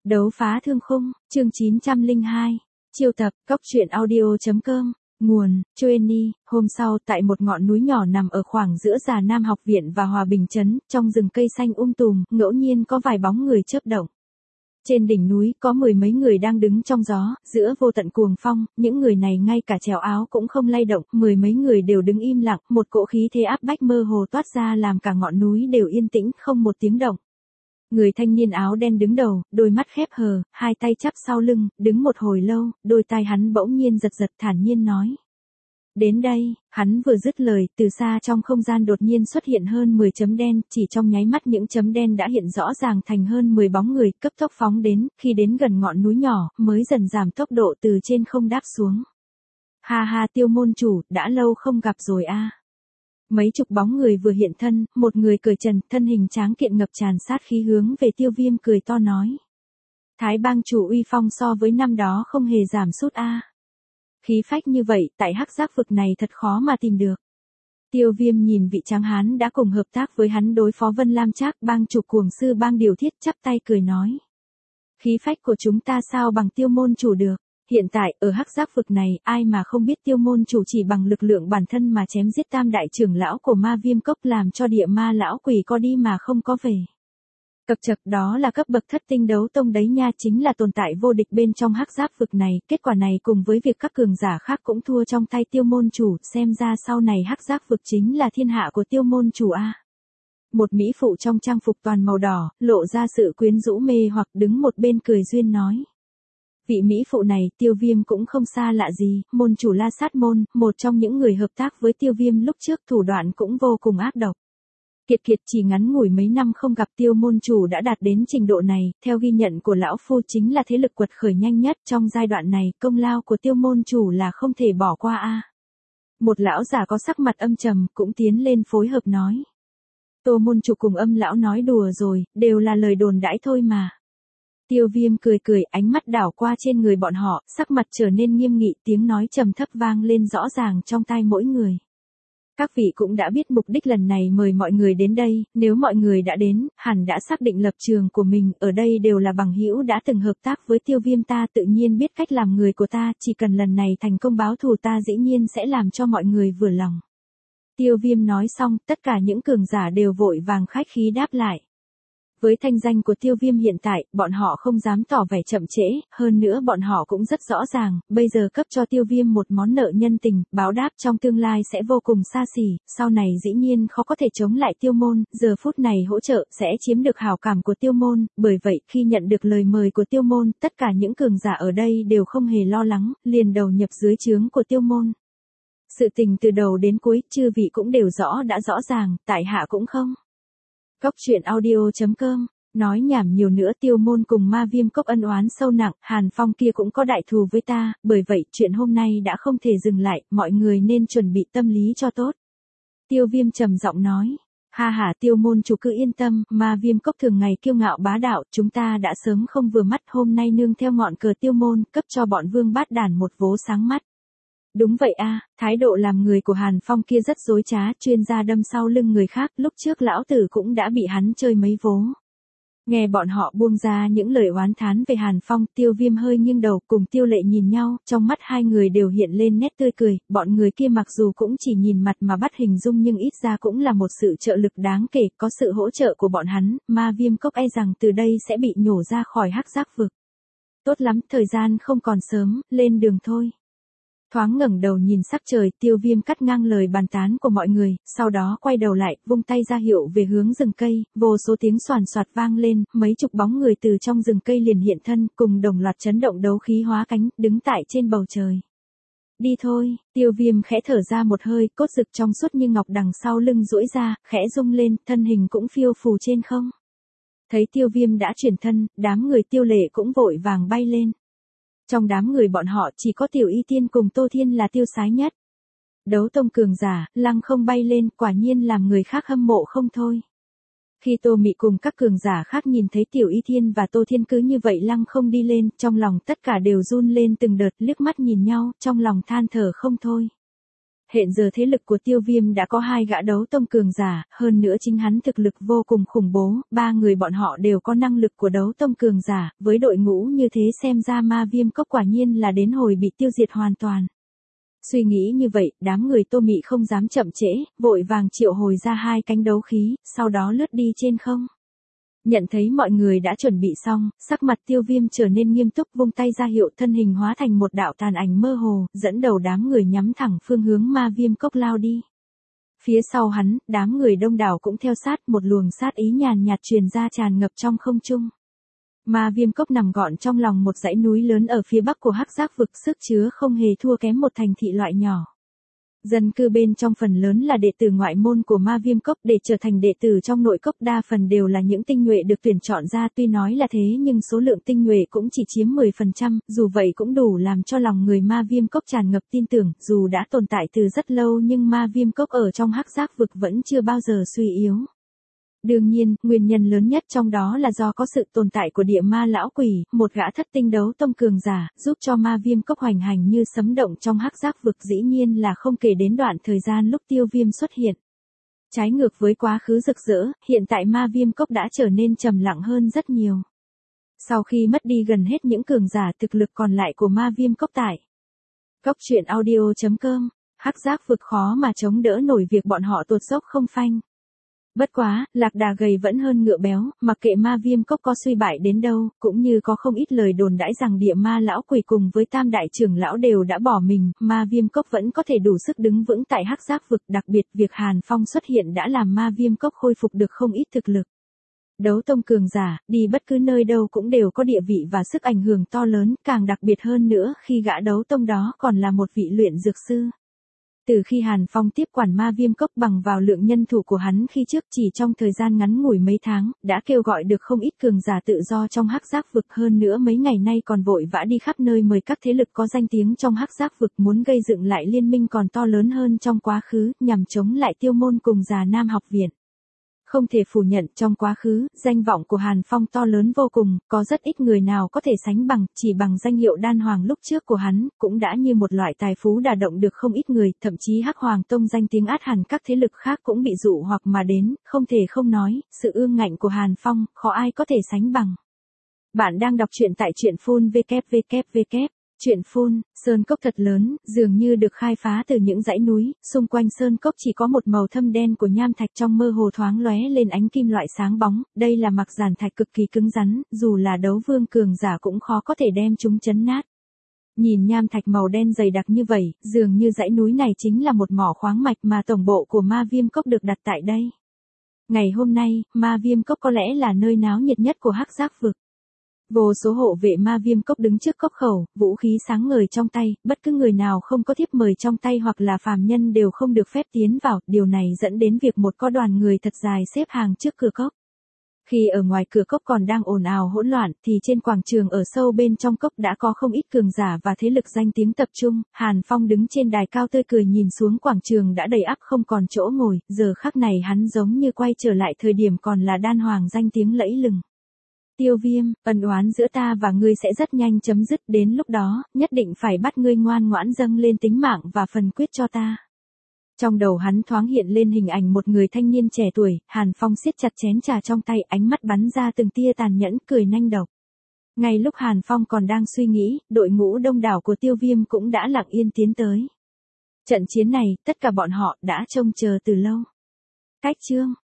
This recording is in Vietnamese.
Đấu phá thương khung, chương 902. Chiêu tập, cốc truyện audio.com. Nguồn, Chueni. Hôm sau, tại một ngọn núi nhỏ nằm ở khoảng giữa Già Nam học viện và Hòa Bình trấn, trong rừng cây xanh tùm, ngẫu nhiên có vài bóng người chớp động. Trên đỉnh núi có mười mấy người đang đứng trong gió, giữa vô tận cuồng phong, những người này ngay cả trèo áo cũng không lay động, mười mấy người đều đứng im lặng, một cỗ khí thế áp bách mơ hồ toát ra làm cả ngọn núi đều yên tĩnh, không một tiếng động. Người thanh niên áo đen đứng đầu, đôi mắt khép hờ, hai tay chắp sau lưng, đứng một hồi lâu, đôi tai hắn bỗng nhiên giật giật thản nhiên nói. Đến đây, hắn vừa dứt lời, từ xa trong không gian đột nhiên xuất hiện hơn 10 chấm đen, chỉ trong nháy mắt những chấm đen đã hiện rõ ràng thành hơn 10 bóng người, cấp tốc phóng đến, khi đến gần ngọn núi nhỏ, mới dần giảm tốc độ từ trên không đáp xuống. Ha ha, Tiêu môn chủ, đã lâu không gặp rồi a. Mấy chục bóng người vừa hiện thân, một người cởi trần, thân hình tráng kiện ngập tràn sát khí hướng về Tiêu Viêm cười to nói. Thái bang chủ uy phong so với năm đó không hề giảm sút a. Khí phách như vậy, tại hắc giác vực này thật khó mà tìm được. Tiêu Viêm nhìn vị tráng hán đã cùng hợp tác với hắn đối phó Vân Lam Trác, bang chủ cuồng sư bang Điều Thiết, chắp tay cười nói. Khí phách của chúng ta sao bằng Tiêu môn chủ được. Hiện tại, ở hắc giác vực này, ai mà không biết Tiêu môn chủ chỉ bằng lực lượng bản thân mà chém giết tam đại trưởng lão của Ma Viêm Cốc, làm cho địa ma lão quỷ có đi mà không có về. Cập chập, đó là cấp bậc thất tinh đấu tông đấy nha, chính là tồn tại vô địch bên trong hắc giác vực này, kết quả này cùng với việc các cường giả khác cũng thua trong tay Tiêu môn chủ, xem ra sau này hắc giác vực chính là thiên hạ của Tiêu môn chủ a. Một mỹ phụ trong trang phục toàn màu đỏ, lộ ra sự quyến rũ mê hoặc, đứng một bên cười duyên nói. Vị mỹ phụ này, Tiêu Viêm cũng không xa lạ gì, môn chủ La Sát Môn, một trong những người hợp tác với Tiêu Viêm lúc trước, thủ đoạn cũng vô cùng ác độc. Kiệt chỉ ngắn ngủi mấy năm không gặp Tiêu môn chủ đã đạt đến trình độ này, theo ghi nhận của lão phu chính là thế lực quật khởi nhanh nhất trong giai đoạn này, công lao của Tiêu môn chủ là không thể bỏ qua a. Một lão già có sắc mặt âm trầm cũng tiến lên phối hợp nói. Tô môn chủ cùng Âm lão nói đùa rồi, đều là lời đồn đãi thôi mà. Tiêu Viêm cười, ánh mắt đảo qua trên người bọn họ, sắc mặt trở nên nghiêm nghị, tiếng nói trầm thấp vang lên rõ ràng trong tai mỗi người. Các vị cũng đã biết mục đích lần này mời mọi người đến đây, nếu mọi người đã đến, hẳn đã xác định lập trường của mình, ở đây đều là bằng hữu đã từng hợp tác với Tiêu Viêm, ta tự nhiên biết cách làm người của ta, chỉ cần lần này thành công báo thù ta dĩ nhiên sẽ làm cho mọi người vừa lòng. Tiêu Viêm nói xong, tất cả những cường giả đều vội vàng khách khí đáp lại. Với thanh danh của Tiêu Viêm hiện tại, bọn họ không dám tỏ vẻ chậm trễ, hơn nữa bọn họ cũng rất rõ ràng, bây giờ cấp cho Tiêu Viêm một món nợ nhân tình, báo đáp trong tương lai sẽ vô cùng xa xỉ, sau này dĩ nhiên khó có thể chống lại Tiêu môn, giờ phút này hỗ trợ sẽ chiếm được hảo cảm của Tiêu môn, bởi vậy khi nhận được lời mời của Tiêu môn, tất cả những cường giả ở đây đều không hề lo lắng, liền đầu nhập dưới trướng của Tiêu môn. Sự tình từ đầu đến cuối, chư vị cũng đều đã rõ ràng, tại hạ cũng không. Cốc truyện audio.com. Nói nhảm nhiều nữa, Tiêu môn cùng Ma Viêm Cốc ân oán sâu nặng, Hàn Phong kia cũng có đại thù với ta, bởi vậy chuyện hôm nay đã không thể dừng lại, mọi người nên chuẩn bị tâm lý cho tốt. Tiêu Viêm trầm giọng nói. Ha ha, Tiêu môn chủ cứ yên tâm, Ma Viêm Cốc thường ngày kiêu ngạo bá đạo, chúng ta đã sớm không vừa mắt, hôm nay nương theo ngọn cờ Tiêu môn, cấp cho bọn vương bát đàn một vố sáng mắt. Đúng vậy a, thái độ làm người của Hàn Phong kia rất dối trá, chuyên gia đâm sau lưng người khác, lúc trước lão tử cũng đã bị hắn chơi mấy vố. Nghe bọn họ buông ra những lời oán thán về Hàn Phong, Tiêu Viêm hơi nghiêng đầu, cùng Tiêu Lệ nhìn nhau, trong mắt hai người đều hiện lên nét tươi cười, bọn người kia mặc dù cũng chỉ nhìn mặt mà bắt hình dung nhưng ít ra cũng là một sự trợ lực đáng kể, có sự hỗ trợ của bọn hắn, Ma Viêm Cốc e rằng từ đây sẽ bị nhổ ra khỏi hắc giác vực. Tốt lắm, thời gian không còn sớm, lên đường thôi. Thoáng ngẩng đầu nhìn sắc trời, Tiêu Viêm cắt ngang lời bàn tán của mọi người, sau đó quay đầu lại, vung tay ra hiệu về hướng rừng cây, vô số tiếng xoàn xoạt vang lên, mấy chục bóng người từ trong rừng cây liền hiện thân, cùng đồng loạt chấn động đấu khí hóa cánh, đứng tại trên bầu trời. Đi thôi, Tiêu Viêm khẽ thở ra một hơi, cốt rực trong suốt như ngọc đằng sau lưng duỗi ra, khẽ rung lên, thân hình cũng phiêu phù trên không. Thấy Tiêu Viêm đã chuyển thân, đám người Tiêu Lệ cũng vội vàng bay lên. Trong đám người bọn họ chỉ có Tiểu Y Tiên cùng Tô Thiên là tiêu sái nhất. Đấu tông cường giả, lăng không bay lên, quả nhiên làm người khác hâm mộ không thôi. Khi Tô Mị cùng các cường giả khác nhìn thấy Tiểu Y Thiên và Tô Thiên cứ như vậy lăng không đi lên, trong lòng tất cả đều run lên từng đợt, liếc mắt nhìn nhau, trong lòng than thở không thôi. Hiện giờ thế lực của Tiêu Viêm đã có 2 gã đấu tông cường giả, hơn nữa chính hắn thực lực vô cùng khủng bố, 3 người bọn họ đều có năng lực của đấu tông cường giả, với đội ngũ như thế xem ra Ma Viêm Cốc quả nhiên là đến hồi bị tiêu diệt hoàn toàn. Suy nghĩ như vậy, đám người Tô Mị không dám chậm trễ, vội vàng triệu hồi ra 2 cánh đấu khí, sau đó lướt đi trên không. Nhận thấy mọi người đã chuẩn bị xong, sắc mặt Tiêu Viêm trở nên nghiêm túc, vung tay ra hiệu, thân hình hóa thành một đạo tàn ảnh mơ hồ, dẫn đầu đám người nhắm thẳng phương hướng Ma Viêm Cốc lao đi. Phía sau hắn, đám người đông đảo cũng theo sát, một luồng sát ý nhàn nhạt truyền ra tràn ngập trong không trung. Ma Viêm Cốc nằm gọn trong lòng một dãy núi lớn ở phía bắc của Hắc Giác vực, sức chứa không hề thua kém một thành thị loại nhỏ. Dân cư bên trong phần lớn là đệ tử ngoại môn của Ma Viêm Cốc, để trở thành đệ tử trong nội cốc đa phần đều là những tinh nhuệ được tuyển chọn ra, tuy nói là thế nhưng số lượng tinh nhuệ cũng chỉ chiếm 10%, dù vậy cũng đủ làm cho lòng người Ma Viêm Cốc tràn ngập tin tưởng, dù đã tồn tại từ rất lâu nhưng Ma Viêm Cốc ở trong Hắc Giác vực vẫn chưa bao giờ suy yếu. Đương nhiên, nguyên nhân lớn nhất trong đó là do có sự tồn tại của địa ma lão quỷ, một gã thất tinh đấu tông cường giả, giúp cho Ma Viêm Cốc hoành hành như sấm động trong Hắc Giác vực, dĩ nhiên là không kể đến đoạn thời gian lúc Tiêu Viêm xuất hiện. Trái ngược với quá khứ rực rỡ, hiện tại Ma Viêm Cốc đã trở nên trầm lặng hơn rất nhiều. Sau khi mất đi gần hết những cường giả, thực lực còn lại của Ma Viêm Cốc tại Cốc truyện audio.com, Hắc Giác vực khó mà chống đỡ nổi việc bọn họ tuột dốc không phanh. Bất quá, lạc đà gầy vẫn hơn ngựa béo, mặc kệ Ma Viêm Cốc có suy bại đến đâu, cũng như có không ít lời đồn đãi rằng địa ma lão quỷ cùng với tam đại trưởng lão đều đã bỏ mình, Ma Viêm Cốc vẫn có thể đủ sức đứng vững tại Hắc Giác vực, đặc biệt việc Hàn Phong xuất hiện đã làm Ma Viêm Cốc khôi phục được không ít thực lực. Đấu tông cường giả, đi bất cứ nơi đâu cũng đều có địa vị và sức ảnh hưởng to lớn, càng đặc biệt hơn nữa khi gã đấu tông đó còn là một vị luyện dược sư. Từ khi Hàn Phong tiếp quản Ma Viêm Cốc bằng vào lượng nhân thủ của hắn khi trước, chỉ trong thời gian ngắn ngủi mấy tháng, đã kêu gọi được không ít cường giả tự do trong Hắc Giác vực, hơn nữa mấy ngày nay còn vội vã đi khắp nơi mời các thế lực có danh tiếng trong Hắc Giác vực, muốn gây dựng lại liên minh còn to lớn hơn trong quá khứ, nhằm chống lại Tiêu Môn cùng Già Nam học viện. Không thể phủ nhận, trong quá khứ, danh vọng của Hàn Phong to lớn vô cùng, có rất ít người nào có thể sánh bằng, chỉ bằng danh hiệu đan hoàng lúc trước của hắn, cũng đã như một loại tài phú đả động được không ít người, thậm chí Hắc Hoàng Tông danh tiếng át hẳn các thế lực khác cũng bị dụ hoặc mà đến, không thể không nói, sự ương ngạnh của Hàn Phong, khó ai có thể sánh bằng. Bạn đang đọc truyện tại truyện phun www. Truyện phun, sơn cốc thật lớn, dường như được khai phá từ những dãy núi, xung quanh sơn cốc chỉ có một màu thâm đen của nham thạch, trong mơ hồ thoáng lóe lên ánh kim loại sáng bóng, đây là mặc giản thạch cực kỳ cứng rắn, dù là đấu vương cường giả cũng khó có thể đem chúng chấn nát. Nhìn nham thạch màu đen dày đặc như vậy, dường như dãy núi này chính là một mỏ khoáng mạch mà tổng bộ của Ma Viêm Cốc được đặt tại đây. Ngày hôm nay, Ma Viêm Cốc có lẽ là nơi náo nhiệt nhất của Hắc Giác vực. Vô số hộ vệ Ma Viêm Cốc đứng trước cốc khẩu, vũ khí sáng ngời trong tay, bất cứ người nào không có thiếp mời trong tay hoặc là phàm nhân đều không được phép tiến vào, điều này dẫn đến việc một có đoàn người thật dài xếp hàng trước cửa cốc. Khi ở ngoài cửa cốc còn đang ồn ào hỗn loạn, thì trên quảng trường ở sâu bên trong cốc đã có không ít cường giả và thế lực danh tiếng tập trung, Hàn Phong đứng trên đài cao tươi cười nhìn xuống quảng trường đã đầy ắp không còn chỗ ngồi, giờ khắc này hắn giống như quay trở lại thời điểm còn là đan hoàng danh tiếng lẫy lừng. Tiêu Viêm, ân oán giữa ta và ngươi sẽ rất nhanh chấm dứt, đến lúc đó, nhất định phải bắt ngươi ngoan ngoãn dâng lên tính mạng và phần quyết cho ta. Trong đầu hắn thoáng hiện lên hình ảnh một người thanh niên trẻ tuổi, Hàn Phong siết chặt chén trà trong tay, ánh mắt bắn ra từng tia tàn nhẫn, cười nanh độc. Ngay lúc Hàn Phong còn đang suy nghĩ, đội ngũ đông đảo của Tiêu Viêm cũng đã lặng yên tiến tới. Trận chiến này, tất cả bọn họ đã trông chờ từ lâu. Cách chương